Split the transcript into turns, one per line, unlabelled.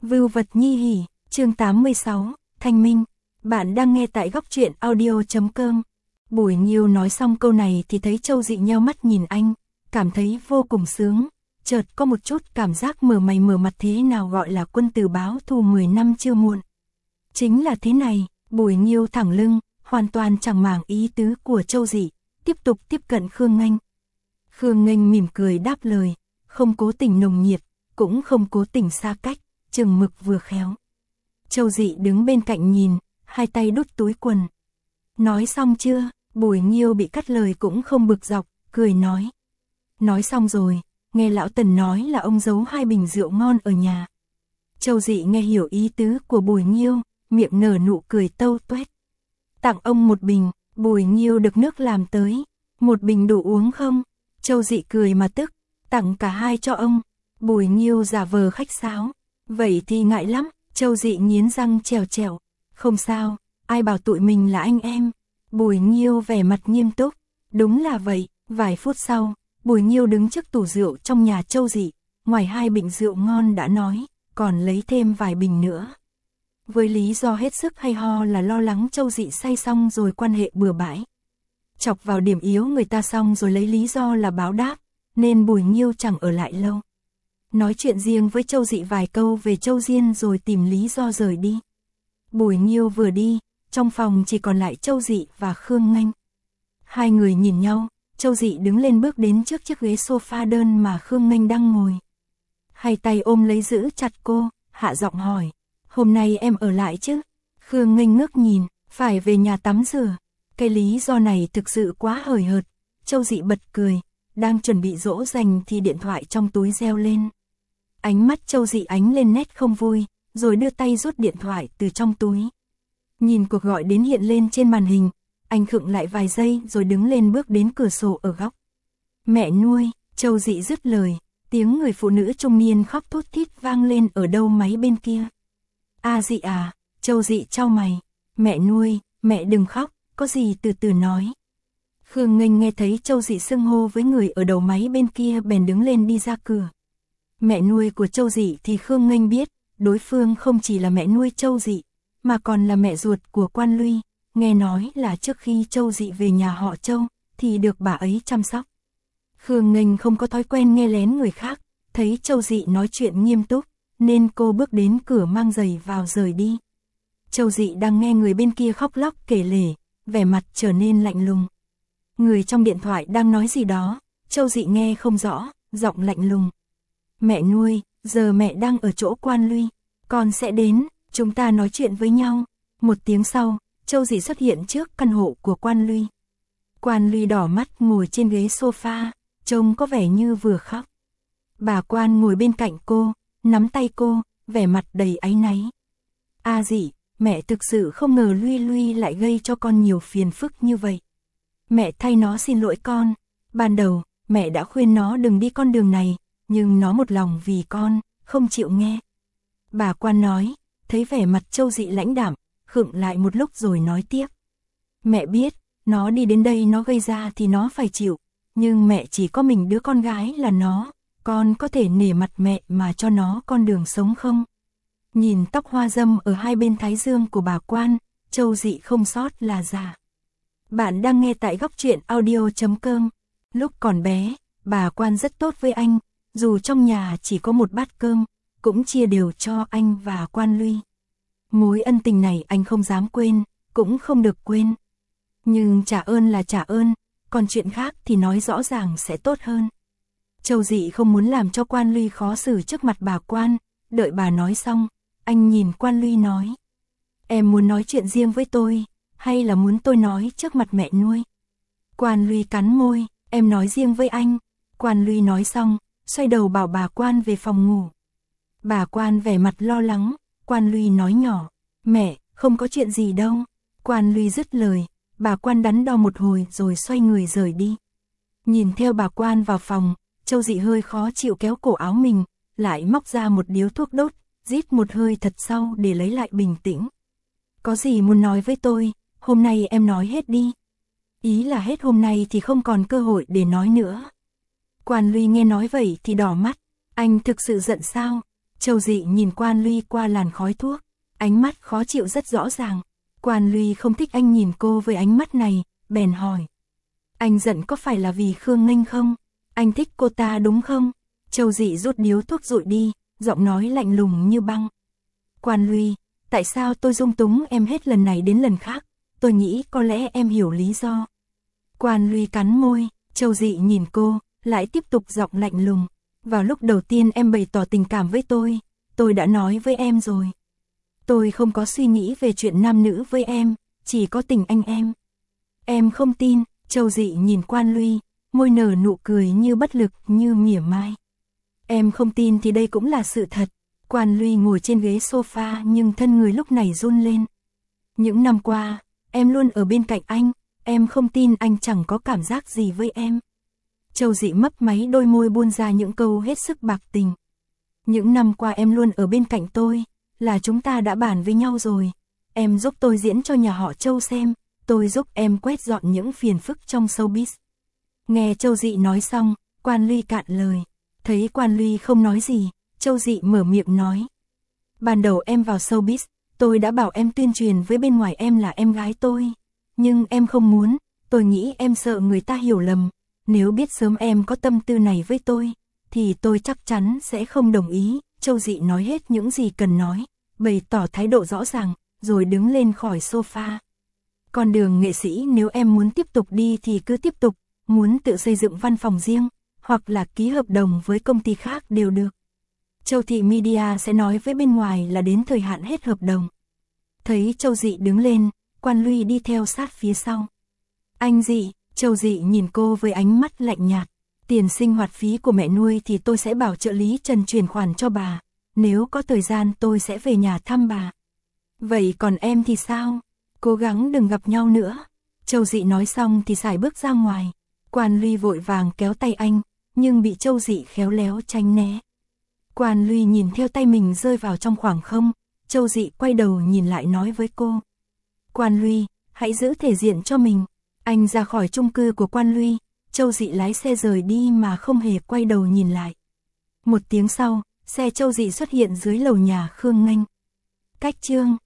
Vưu vật nhi hỉ, chương 86, Thanh Minh. Bạn đang nghe tại góc truyện audio.com. Bùi Nghiêu nói xong câu này thì thấy Châu Dị nheo mắt nhìn anh, cảm thấy vô cùng sướng, chợt có một chút cảm giác mở mày mở mặt thế nào gọi là quân tử báo thù 10 năm chưa muộn. Chính là thế này, Bùi Nghiêu thẳng lưng, hoàn toàn chẳng màng ý tứ của Châu Dị, tiếp tục tiếp cận Khương Nghênh. Khương Nghênh mỉm cười đáp lời, không cố tình nồng nhiệt, cũng không cố tình xa cách, chừng mực vừa khéo. Châu Dị đứng bên cạnh nhìn, hai tay đút túi quần. Nói xong chưa? Bùi Nghiêu bị cắt lời cũng không bực dọc, cười nói. Nói xong rồi, nghe lão Tần nói là ông giấu 2 bình rượu ngon ở nhà. Châu Dị nghe hiểu ý tứ của Bùi Nghiêu, miệng nở nụ cười tâu tuét. Tặng ông 1 bình, Bùi Nghiêu được nước làm tới. 1 bình đủ uống không? Châu Dị cười mà tức, tặng cả 2 cho ông. Bùi Nghiêu giả vờ khách sáo. Vậy thì ngại lắm, Châu Dị nghiến răng trèo trèo. Không sao, ai bảo tụi mình là anh em. Bùi Nghiêu vẻ mặt nghiêm túc. Đúng là vậy, vài phút sau, Bùi Nghiêu đứng trước tủ rượu trong nhà Châu Dị. Ngoài 2 bình rượu ngon đã nói, còn lấy thêm vài bình nữa. Với lý do hết sức hay ho là lo lắng Châu Dị say xong rồi quan hệ bừa bãi. Chọc vào điểm yếu người ta xong rồi lấy lý do là báo đáp, nên Bùi Nghiêu chẳng ở lại lâu. Nói chuyện riêng với Châu Dị vài câu về Châu Diên rồi tìm lý do rời đi. Bùi Nghiêu vừa đi, trong phòng chỉ còn lại Châu Dị và Khương Nghênh. Hai người nhìn nhau, Châu Dị đứng lên bước đến trước chiếc ghế sofa đơn mà Khương Nghênh đang ngồi. Hai tay ôm lấy giữ chặt cô, hạ giọng hỏi, hôm nay em ở lại chứ? Khương Nghênh ngước nhìn, phải về nhà tắm rửa. Cái lý do này thực sự quá hời hợt. Châu Dị bật cười, đang chuẩn bị dỗ dành thì điện thoại trong túi reo lên. Ánh mắt Châu Dị ánh lên nét không vui, rồi đưa tay rút điện thoại từ trong túi. Nhìn cuộc gọi đến hiện lên trên màn hình, anh khựng lại vài giây rồi đứng lên bước đến cửa sổ ở góc. Mẹ nuôi, Châu Dị dứt lời, tiếng người phụ nữ trung niên khóc thút thít vang lên ở đâu máy bên kia. A Dị à, Châu Dị chau mày, mẹ nuôi, mẹ đừng khóc, có gì từ từ nói. Khương Nghênh nghe thấy Châu Dị xưng hô với người ở đầu máy bên kia bèn đứng lên đi ra cửa. Mẹ nuôi của Châu Dị thì Khương Nghênh biết, đối phương không chỉ là mẹ nuôi Châu Dị, mà còn là mẹ ruột của Quan Luy, nghe nói là trước khi Châu Dị về nhà họ Châu, thì được bà ấy chăm sóc. Khương Nghênh không có thói quen nghe lén người khác, thấy Châu Dị nói chuyện nghiêm túc, nên cô bước đến cửa mang giày vào rời đi. Châu Dị đang nghe người bên kia khóc lóc kể lể, vẻ mặt trở nên lạnh lùng. Người trong điện thoại đang nói gì đó, Châu Dị nghe không rõ, giọng lạnh lùng. Mẹ nuôi, giờ mẹ đang ở chỗ Quan Luy, con sẽ đến, chúng ta nói chuyện với nhau. 1 tiếng sau, Châu Dị xuất hiện trước căn hộ của Quan Luy. Quan Luy đỏ mắt ngồi trên ghế sofa, trông có vẻ như vừa khóc. Bà Quan ngồi bên cạnh cô, nắm tay cô, vẻ mặt đầy áy náy. A Dị, mẹ thực sự không ngờ Luy Luy lại gây cho con nhiều phiền phức như vậy. Mẹ thay nó xin lỗi con. Ban đầu, mẹ đã khuyên nó đừng đi con đường này, nhưng nó một lòng vì con, không chịu nghe. Bà Quan nói, thấy vẻ mặt Châu Dị lãnh đạm, khựng lại một lúc rồi nói tiếp. Mẹ biết, nó đi đến đây nó gây ra thì nó phải chịu, nhưng mẹ chỉ có mình đứa con gái là nó, con có thể nể mặt mẹ mà cho nó con đường sống không? Nhìn tóc hoa râm ở hai bên thái dương của bà Quan, Châu Dị không sót là già. Bạn đang nghe tại góc truyện audio.com. Lúc còn bé, bà Quan rất tốt với anh, dù trong nhà chỉ có 1 bát cơm, cũng chia đều cho anh và Quan Luy. Mối ân tình này anh không dám quên, cũng không được quên. Nhưng trả ơn là trả ơn, còn chuyện khác thì nói rõ ràng sẽ tốt hơn. Châu Dị không muốn làm cho Quan Luy khó xử trước mặt bà Quan, đợi bà nói xong, anh nhìn Quan Luy nói. Em muốn nói chuyện riêng với tôi, hay là muốn tôi nói trước mặt mẹ nuôi? Quan Luy cắn môi, em nói riêng với anh. Quan Luy nói xong, xoay đầu bảo bà Quan về phòng ngủ. Bà Quan vẻ mặt lo lắng, Quan Luy nói nhỏ, mẹ, không có chuyện gì đâu. Quan Luy dứt lời, bà Quan đắn đo một hồi rồi xoay người rời đi. Nhìn theo bà Quan vào phòng, Châu Dị hơi khó chịu kéo cổ áo mình, lại móc ra một điếu thuốc đốt, rít một hơi thật sâu để lấy lại bình tĩnh. Có gì muốn nói với tôi, hôm nay em nói hết đi. Ý là hết hôm nay thì không còn cơ hội để nói nữa. Quan Luy nghe nói vậy thì đỏ mắt, anh thực sự giận sao? Châu Dị nhìn Quan Luy qua làn khói thuốc, ánh mắt khó chịu rất rõ ràng. Quan Luy không thích anh nhìn cô với ánh mắt này, bèn hỏi. Anh giận có phải là vì Khương Nghênh không? Anh thích cô ta đúng không? Châu Dị rút điếu thuốc rụi đi, giọng nói lạnh lùng như băng. Quan Luy, tại sao tôi dung túng em hết lần này đến lần khác? Tôi nghĩ có lẽ em hiểu lý do. Quan Luy cắn môi, Châu Dị nhìn cô, lại tiếp tục giọng lạnh lùng. Vào lúc đầu tiên em bày tỏ tình cảm với tôi đã nói với em rồi. Tôi không có suy nghĩ về chuyện nam nữ với em, chỉ có tình anh em. Em không tin, Châu Dị nhìn Quan Luy, môi nở nụ cười như bất lực như mỉa mai. Em không tin thì đây cũng là sự thật. Quan Luy ngồi trên ghế sofa nhưng thân người lúc này run lên. Những năm qua, em luôn ở bên cạnh anh, em không tin anh chẳng có cảm giác gì với em. Châu Dị mấp máy đôi môi buôn ra những câu hết sức bạc tình. Những năm qua em luôn ở bên cạnh tôi, là chúng ta đã bàn với nhau rồi. Em giúp tôi diễn cho nhà họ Châu xem, tôi giúp em quét dọn những phiền phức trong showbiz. Nghe Châu Dị nói xong, Quan Luy cạn lời. Thấy Quan Luy không nói gì, Châu Dị mở miệng nói. Ban đầu em vào showbiz, tôi đã bảo em tuyên truyền với bên ngoài em là em gái tôi. Nhưng em không muốn, tôi nghĩ em sợ người ta hiểu lầm. Nếu biết sớm em có tâm tư này với tôi, thì tôi chắc chắn sẽ không đồng ý. Châu Dị nói hết những gì cần nói, bày tỏ thái độ rõ ràng, rồi đứng lên khỏi sofa. Con đường nghệ sĩ nếu em muốn tiếp tục đi thì cứ tiếp tục, muốn tự xây dựng văn phòng riêng, hoặc là ký hợp đồng với công ty khác đều được. Châu Thị Media sẽ nói với bên ngoài là đến thời hạn hết hợp đồng. Thấy Châu Dị đứng lên, Quan Luy đi theo sát phía sau. Anh Dị, Châu Dị nhìn cô với ánh mắt lạnh nhạt. Tiền sinh hoạt phí của mẹ nuôi thì tôi sẽ bảo trợ lý Trần chuyển khoản cho bà. Nếu có thời gian tôi sẽ về nhà thăm bà. Vậy còn em thì sao? Cố gắng đừng gặp nhau nữa. Châu Dị nói xong thì sải bước ra ngoài. Quan Luy vội vàng kéo tay anh, nhưng bị Châu Dị khéo léo tránh né. Quan Luy nhìn theo tay mình rơi vào trong khoảng không. Châu Dị quay đầu nhìn lại nói với cô. Quan Luy, hãy giữ thể diện cho mình. Anh ra khỏi chung cư của Quan Luy. Châu Dị lái xe rời đi mà không hề quay đầu nhìn lại. Một tiếng sau, xe Châu Dị xuất hiện dưới lầu nhà Khương Nghênh. Cách chương